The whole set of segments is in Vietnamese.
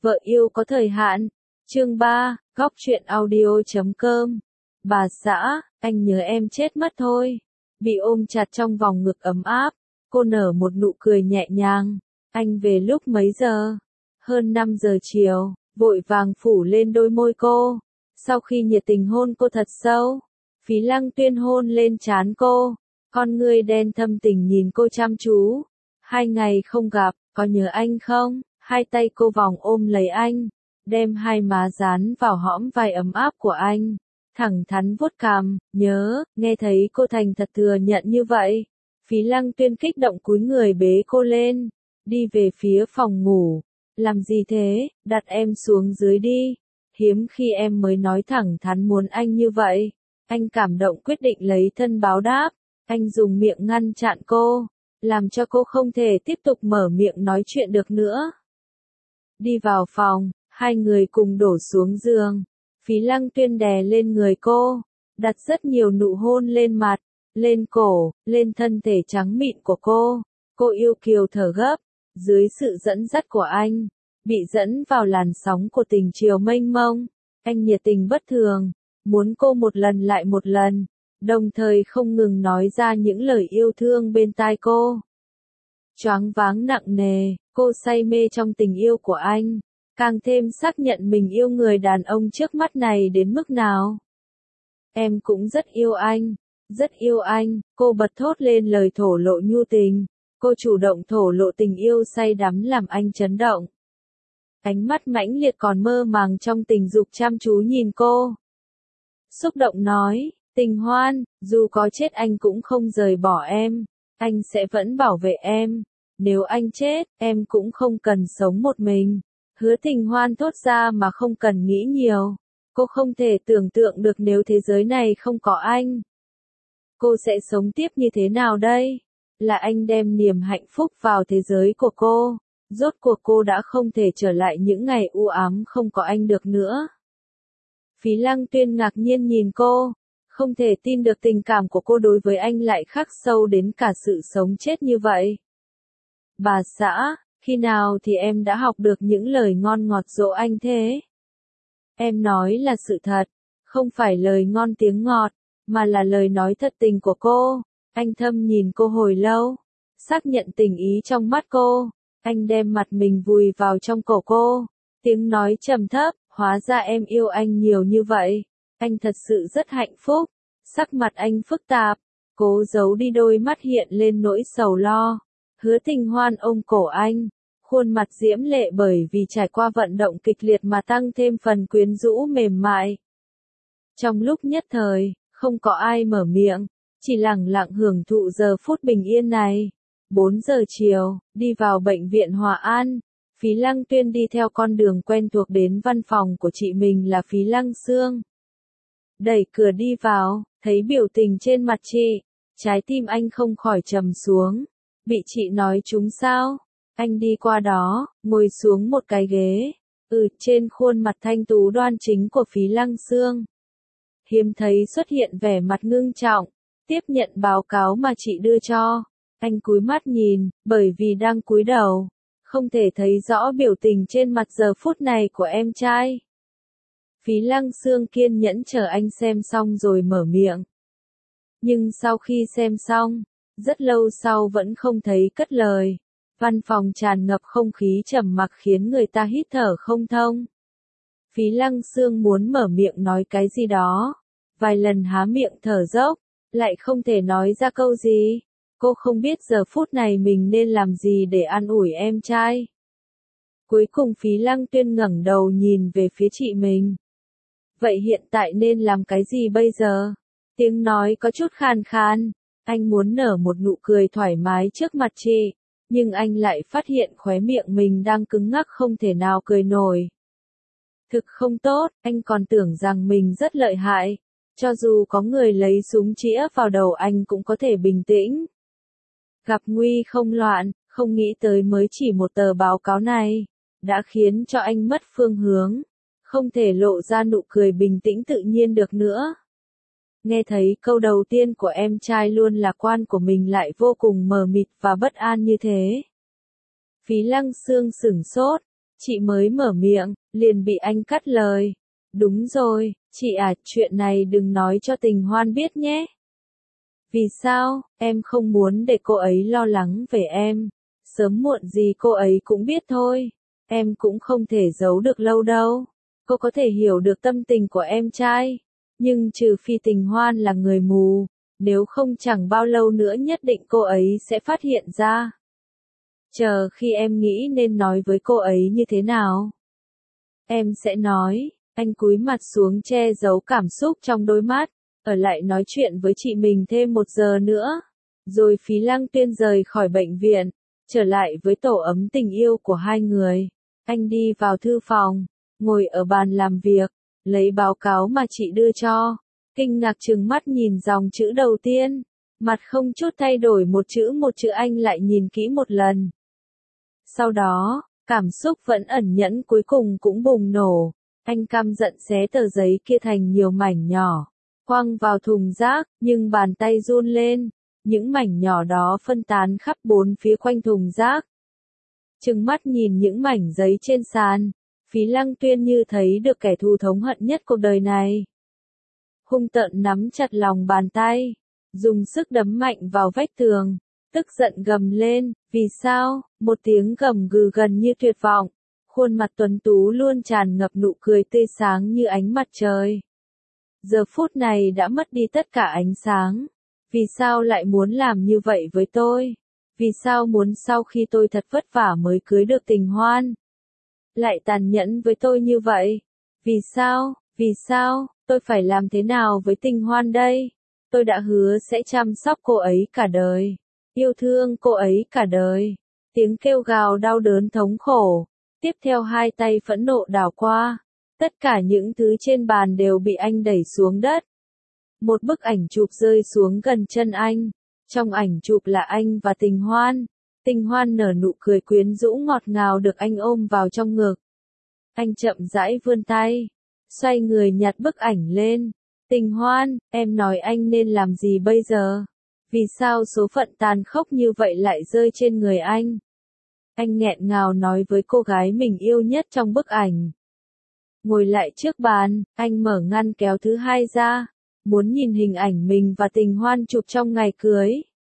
Vợ yêu có thời hạn. Chương 3, góc truyện audio.com. Bà xã, anh nhớ em chết mất thôi. Bị ôm chặt trong vòng ngực ấm áp, cô nở một nụ cười nhẹ nhàng. Anh về lúc mấy giờ? Hơn 5 giờ chiều, vội vàng phủ lên đôi môi cô. Sau khi nhiệt tình hôn cô thật sâu, Phí Lăng Tuyên hôn lên trán cô. Con ngươi đen thâm tình nhìn cô chăm chú. 2 ngày không gặp, có nhớ anh không? Hai tay cô vòng ôm lấy anh, đem hai má dán vào hõm vai ấm áp của anh, thẳng thắn vuốt cằm. Nhớ. Nghe thấy cô thành thật thừa nhận như vậy, Phí Lăng Tuyên kích động cúi người bế cô lên, đi về phía phòng ngủ. Làm gì thế, đặt em xuống dưới đi. Hiếm khi em mới nói thẳng thắn muốn anh như vậy. Anh cảm động quyết định lấy thân báo đáp. Anh dùng miệng ngăn chặn cô, làm cho cô không thể tiếp tục mở miệng nói chuyện được nữa. Đi vào phòng, hai người cùng đổ xuống giường. Phí Lăng Tuyên đè lên người cô, đặt rất nhiều nụ hôn lên mặt, lên cổ, lên thân thể trắng mịn của cô. Cô yêu kiều thở gấp, dưới sự dẫn dắt của anh, bị dẫn vào làn sóng của tình chiều mênh mông. Anh nhiệt tình bất thường, muốn cô một lần lại một lần, đồng thời không ngừng nói ra những lời yêu thương bên tai cô. Choáng váng nặng nề, cô say mê trong tình yêu của anh, càng thêm xác nhận mình yêu người đàn ông trước mắt này đến mức nào. Em cũng rất yêu anh, rất yêu anh, cô bật thốt lên lời thổ lộ nhu tình. Cô chủ động thổ lộ tình yêu say đắm làm anh chấn động. Ánh mắt mãnh liệt còn mơ màng trong tình dục chăm chú nhìn cô. Xúc động nói, Tình Hoan, dù có chết anh cũng không rời bỏ em, anh sẽ vẫn bảo vệ em. Nếu anh chết, em cũng không cần sống một mình. Hứa Tình Hoan thốt ra mà không cần nghĩ nhiều. Cô không thể tưởng tượng được nếu thế giới này không có anh, cô sẽ sống tiếp như thế nào đây? Là anh đem niềm hạnh phúc vào thế giới của cô. Rốt cuộc cô đã không thể trở lại những ngày u ám không có anh được nữa. Phí Lăng Tuyên ngạc nhiên nhìn cô, không thể tin được tình cảm của cô đối với anh lại khắc sâu đến cả sự sống chết như vậy. Bà xã, khi nào thì em đã học được những lời ngon ngọt dỗ anh thế? Em nói là sự thật, không phải lời ngon tiếng ngọt, mà là lời nói thật tình của cô. Anh thâm nhìn cô hồi lâu, xác nhận tình ý trong mắt cô. Anh đem mặt mình vùi vào trong cổ cô, tiếng nói trầm thấp, hóa ra em yêu anh nhiều như vậy. Anh thật sự rất hạnh phúc. Sắc mặt anh phức tạp, cố giấu đi đôi mắt hiện lên nỗi sầu lo. Hứa Tình Hoan ôm cổ anh, khuôn mặt diễm lệ bởi vì trải qua vận động kịch liệt mà tăng thêm phần quyến rũ mềm mại. Trong lúc nhất thời, không có ai mở miệng, chỉ lặng lặng hưởng thụ giờ phút bình yên này. 4 giờ chiều, đi vào bệnh viện Hòa An, Phí Lăng Tuyên đi theo con đường quen thuộc đến văn phòng của chị mình là Phí Lăng Sương. Đẩy cửa đi vào, thấy biểu tình trên mặt chị, trái tim anh không khỏi trầm xuống. Bị chị nói trúng sao? Anh đi qua đó, ngồi xuống một cái ghế. Trên khuôn mặt thanh tú đoan chính của Phí Lăng Sương, hiếm thấy xuất hiện vẻ mặt ngưng trọng, tiếp nhận báo cáo mà chị đưa cho. Anh cúi mắt nhìn, bởi vì đang cúi đầu, không thể thấy rõ biểu tình trên mặt giờ phút này của em trai. Phí Lăng Sương kiên nhẫn chờ anh xem xong rồi mở miệng. Nhưng sau khi xem xong, rất lâu sau vẫn không thấy cất lời. Văn phòng tràn ngập không khí trầm mặc khiến người ta hít thở không thông. Phí Lăng Sương muốn mở miệng nói cái gì đó, vài lần há miệng thở dốc, lại không thể nói ra câu gì. Cô không biết giờ phút này mình nên làm gì để an ủi em trai. Cuối cùng Phí Lăng Tuyên ngẩng đầu nhìn về phía chị mình. Vậy hiện tại nên làm cái gì bây giờ? Tiếng nói có chút khàn khàn. Anh muốn nở một nụ cười thoải mái trước mặt chị, nhưng anh lại phát hiện khóe miệng mình đang cứng ngắc không thể nào cười nổi. Thực không tốt, anh còn tưởng rằng mình rất lợi hại. Cho dù có người lấy súng chĩa vào đầu anh cũng có thể bình tĩnh. Gặp nguy không loạn, không nghĩ tới mới chỉ một tờ báo cáo này, đã khiến cho anh mất phương hướng, không thể lộ ra nụ cười bình tĩnh tự nhiên được nữa. Nghe thấy câu đầu tiên của em trai luôn lạc quan của mình lại vô cùng mờ mịt và bất an như thế. Phí Lăng Sương sửng sốt, Chị mới mở miệng, liền bị anh cắt lời. Đúng rồi, chị à, chuyện này đừng nói cho Tình Hoan biết nhé. Vì sao, em không muốn để cô ấy lo lắng về em. Sớm muộn gì cô ấy cũng biết thôi. Em cũng không thể giấu được lâu đâu. Cô có thể hiểu được tâm tình của em trai. Nhưng trừ phi Tình Hoan là người mù. Nếu không chẳng bao lâu nữa nhất định cô ấy sẽ phát hiện ra. Chờ khi em nghĩ nên nói với cô ấy như thế nào. Em sẽ nói, anh cúi mặt xuống che giấu cảm xúc trong đôi mắt. Ở lại nói chuyện với chị mình thêm 1 giờ nữa. Rồi Phí Lăng Tuyên rời khỏi bệnh viện. Trở lại với tổ ấm tình yêu của hai người. Anh đi vào thư phòng. Ngồi ở bàn làm việc. Lấy báo cáo mà chị đưa cho. Kinh ngạc trừng mắt nhìn dòng chữ đầu tiên. Mặt không chút thay đổi một chữ anh lại nhìn kỹ một lần. Sau đó, cảm xúc vẫn ẩn nhẫn cuối cùng cũng bùng nổ. Anh căm giận xé tờ giấy kia thành nhiều mảnh nhỏ. Quăng vào thùng rác, nhưng bàn tay run lên. Những mảnh nhỏ đó phân tán khắp 4 phía quanh thùng rác. Trừng mắt nhìn những mảnh giấy trên sàn. Phí Lăng Tuyên như thấy được kẻ thù thống hận nhất cuộc đời này. Hung tợn nắm chặt lòng bàn tay. Dùng sức đấm mạnh vào vách tường. Tức giận gầm lên, vì sao? Một tiếng gầm gừ gần như tuyệt vọng. Khuôn mặt tuấn tú luôn tràn ngập nụ cười tươi sáng như ánh mặt trời. Giờ phút này đã mất đi tất cả ánh sáng. Vì sao lại muốn làm như vậy với tôi? Vì sao muốn sau khi tôi thật vất vả mới cưới được Tình Hoan? Lại tàn nhẫn với tôi như vậy? Vì sao? Vì sao? Tôi phải làm thế nào với Tình Hoan đây? Tôi đã hứa sẽ chăm sóc cô ấy cả đời. Yêu thương cô ấy cả đời. Tiếng kêu gào đau đớn thống khổ. Tiếp theo hai tay phẫn nộ đảo qua. Tất cả những thứ trên bàn đều bị anh đẩy xuống đất. Một bức ảnh chụp rơi xuống gần chân anh. Trong ảnh chụp là anh và Tình Hoan. Tình Hoan nở nụ cười quyến rũ ngọt ngào được anh ôm vào trong ngực. Anh chậm rãi vươn tay. Xoay người nhặt bức ảnh lên. Tình Hoan, em nói anh nên làm gì bây giờ? Vì sao số phận tàn khốc như vậy lại rơi trên người anh? Anh nghẹn ngào nói với cô gái mình yêu nhất trong bức ảnh. Ngồi lại trước bàn, anh mở ngăn kéo thứ hai ra. Muốn nhìn hình ảnh mình và Tình Hoan chụp trong ngày cưới.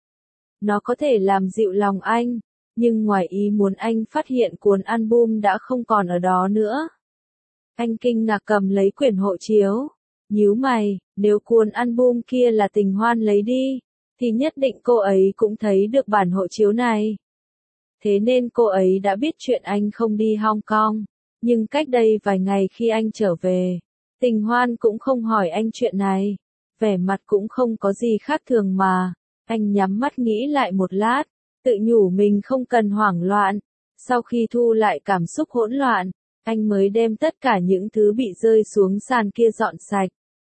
Nó có thể làm dịu lòng anh. Nhưng ngoài ý muốn anh phát hiện cuốn album đã không còn ở đó nữa. Anh kinh ngạc cầm lấy quyển hộ chiếu. Nhíu mày, nếu cuốn album kia là Tình Hoan lấy đi, thì nhất định cô ấy cũng thấy được bản hộ chiếu này. Thế nên cô ấy đã biết chuyện anh không đi Hong Kong. Nhưng cách đây vài ngày khi anh trở về, Tình Hoan cũng không hỏi anh chuyện này. Vẻ mặt cũng không có gì khác thường mà. Anh nhắm mắt nghĩ lại một lát, tự nhủ mình không cần hoảng loạn. Sau khi thu lại cảm xúc hỗn loạn, anh mới đem tất cả những thứ bị rơi xuống sàn kia dọn sạch.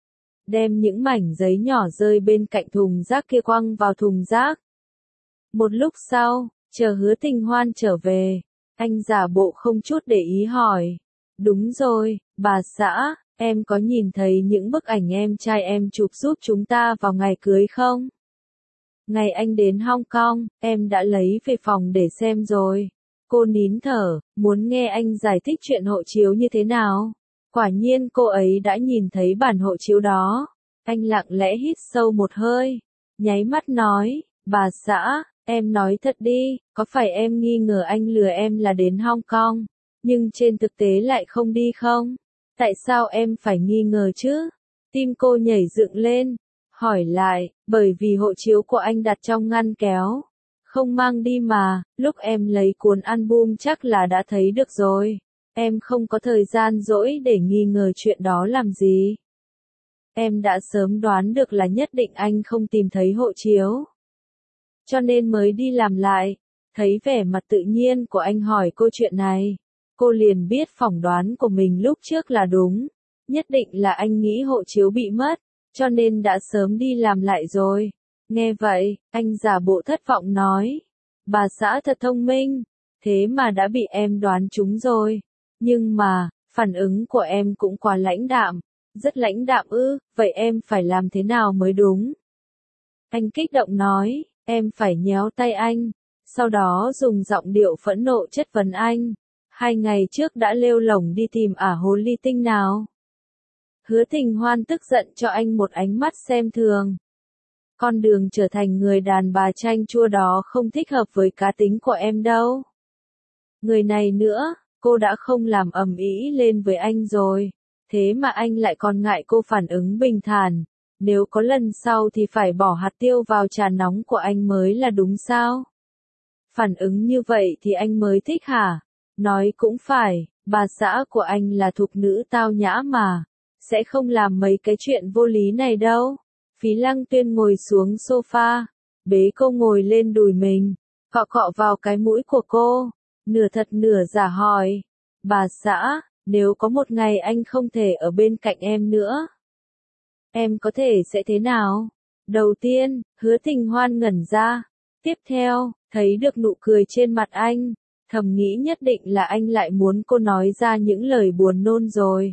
Đem những mảnh giấy nhỏ rơi bên cạnh thùng rác kia quăng vào thùng rác. Một lúc sau, chờ Hứa Tình Hoan trở về, anh giả bộ không chút để ý hỏi. Đúng rồi, bà xã, em có nhìn thấy những bức ảnh em trai em chụp giúp chúng ta vào ngày cưới không? Ngày anh đến Hong Kong, em đã lấy về phòng để xem rồi. Cô nín thở, muốn nghe anh giải thích chuyện hộ chiếu như thế nào. Quả nhiên cô ấy đã nhìn thấy bản hộ chiếu đó. Anh lặng lẽ hít sâu một hơi, nháy mắt nói, bà xã, em nói thật đi, có phải em nghi ngờ anh lừa em là đến Hong Kong, nhưng trên thực tế lại không đi không? Tại sao em phải nghi ngờ chứ? Tim cô nhảy dựng lên, hỏi lại, bởi vì hộ chiếu của anh đặt trong ngăn kéo. Không mang đi mà, lúc em lấy cuốn album chắc là đã thấy được rồi. Em không có thời gian rỗi để nghi ngờ chuyện đó làm gì. Em đã sớm đoán được là nhất định anh không tìm thấy hộ chiếu. Cho nên mới đi làm lại. Thấy vẻ mặt tự nhiên của anh hỏi cô chuyện này. Cô liền biết phỏng đoán của mình lúc trước là đúng. Nhất định là anh nghĩ hộ chiếu bị mất, cho nên đã sớm đi làm lại rồi. Nghe vậy, anh giả bộ thất vọng nói. Bà xã thật thông minh, thế mà đã bị em đoán trúng rồi. Nhưng mà, phản ứng của em cũng quá lãnh đạm. Rất lãnh đạm ư, vậy em phải làm thế nào mới đúng? Anh kích động nói, em phải nhéo tay anh. Sau đó dùng giọng điệu phẫn nộ chất vấn anh. 2 ngày trước đã lêu lổng đi tìm ả hồ ly tinh nào. Hứa Tình Hoan tức giận cho anh một ánh mắt xem thường. Con đường trở thành người đàn bà chanh chua đó không thích hợp với cá tính của em đâu. Người này nữa, cô đã không làm ầm ĩ lên với anh rồi, thế mà anh lại còn ngại cô phản ứng bình thản. Nếu có lần sau thì phải bỏ hạt tiêu vào trà nóng của anh mới là đúng sao? Phản ứng như vậy thì anh mới thích hả? Nói cũng phải, bà xã của anh là thục nữ tao nhã mà, sẽ không làm mấy cái chuyện vô lý này đâu. Phí Lăng Tuyên ngồi xuống sofa, bế cô ngồi lên đùi mình, cọ cọ vào cái mũi của cô, nửa thật nửa giả hỏi, bà xã, nếu có một ngày anh không thể ở bên cạnh em nữa, em có thể sẽ thế nào? Đầu tiên, Hứa Tình Hoan ngẩn ra, tiếp theo, thấy được nụ cười trên mặt anh, thầm nghĩ nhất định là anh lại muốn cô nói ra những lời buồn nôn rồi.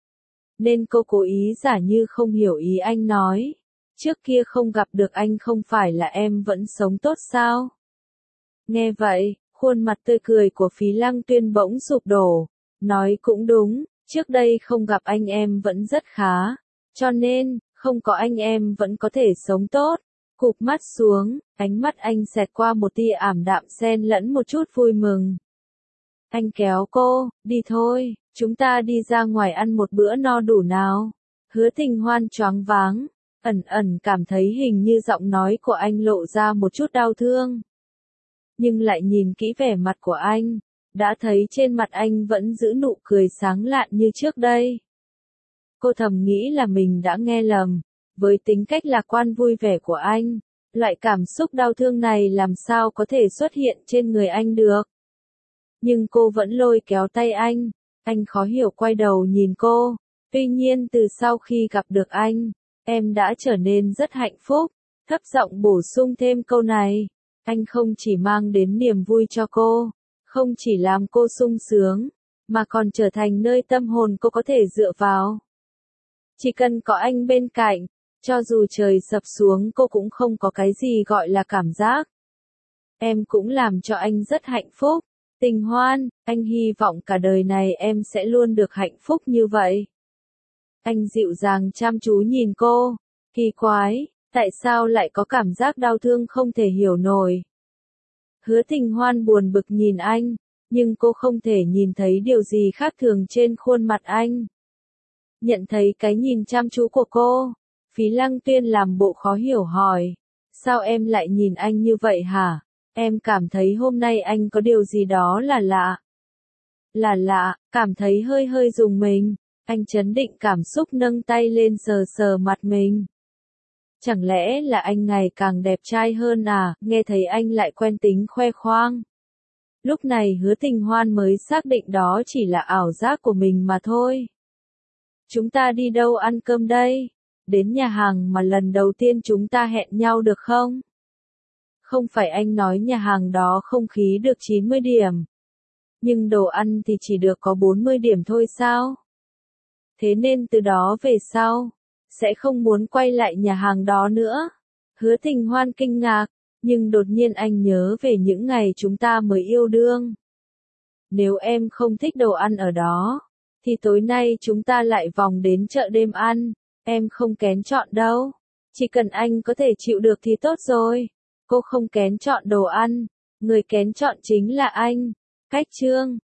Nên cô cố ý giả như không hiểu ý anh nói. Trước kia không gặp được anh không phải là em vẫn sống tốt sao? Nghe vậy, khuôn mặt tươi cười của Phí Lăng Tuyên bỗng sụp đổ. Nói cũng đúng, trước đây không gặp anh em vẫn rất khá. Cho nên, không có anh em vẫn có thể sống tốt. Cụp mắt xuống, ánh mắt anh xẹt qua một tia ảm đạm xen lẫn một chút vui mừng. Anh kéo cô, đi thôi, chúng ta đi ra ngoài ăn một bữa no đủ nào. Hứa Tình Hoan choáng váng, ẩn ẩn cảm thấy hình như giọng nói của anh lộ ra một chút đau thương. Nhưng lại nhìn kỹ vẻ mặt của anh, đã thấy trên mặt anh vẫn giữ nụ cười sáng lạn như trước đây. Cô thầm nghĩ là mình đã nghe lầm, với tính cách lạc quan vui vẻ của anh, loại cảm xúc đau thương này làm sao có thể xuất hiện trên người anh được. Nhưng cô vẫn lôi kéo tay anh khó hiểu quay đầu nhìn cô, tuy nhiên từ sau khi gặp được anh, em đã trở nên rất hạnh phúc, thấp giọng bổ sung thêm câu này, anh không chỉ mang đến niềm vui cho cô, không chỉ làm cô sung sướng, mà còn trở thành nơi tâm hồn cô có thể dựa vào. Chỉ cần có anh bên cạnh, cho dù trời sập xuống cô cũng không có cái gì gọi là cảm giác. Em cũng làm cho anh rất hạnh phúc. Tình Hoan, anh hy vọng cả đời này em sẽ luôn được hạnh phúc như vậy. Anh dịu dàng chăm chú nhìn cô, kỳ quái, tại sao lại có cảm giác đau thương không thể hiểu nổi. Hứa Tình Hoan buồn bực nhìn anh, nhưng cô không thể nhìn thấy điều gì khác thường trên khuôn mặt anh. Nhận thấy cái nhìn chăm chú của cô, Phí Lăng Tuyên làm bộ khó hiểu hỏi, sao em lại nhìn anh như vậy hả? Em cảm thấy hôm nay anh có điều gì đó là lạ. Là lạ, cảm thấy hơi hơi rùng mình. Anh trấn định cảm xúc nâng tay lên sờ sờ mặt mình. Chẳng lẽ là anh ngày càng đẹp trai hơn à? Nghe thấy anh lại quen tính khoe khoang. Lúc này Hứa Tình Hoan mới xác định đó chỉ là ảo giác của mình mà thôi. Chúng ta đi đâu ăn cơm đây? Đến nhà hàng mà lần đầu tiên chúng ta hẹn nhau được không? Không phải anh nói nhà hàng đó không khí được 90 điểm. Nhưng đồ ăn thì chỉ được có 40 điểm thôi sao? Thế nên từ đó về sau, sẽ không muốn quay lại nhà hàng đó nữa. Hứa Tình Hoan kinh ngạc, nhưng đột nhiên anh nhớ về những ngày chúng ta mới yêu đương. Nếu em không thích đồ ăn ở đó, thì tối nay chúng ta lại vòng đến chợ đêm ăn, em không kén chọn đâu. Chỉ cần anh có thể chịu được thì tốt rồi. Cô không kén chọn đồ ăn, người kén chọn chính là anh. Cách chương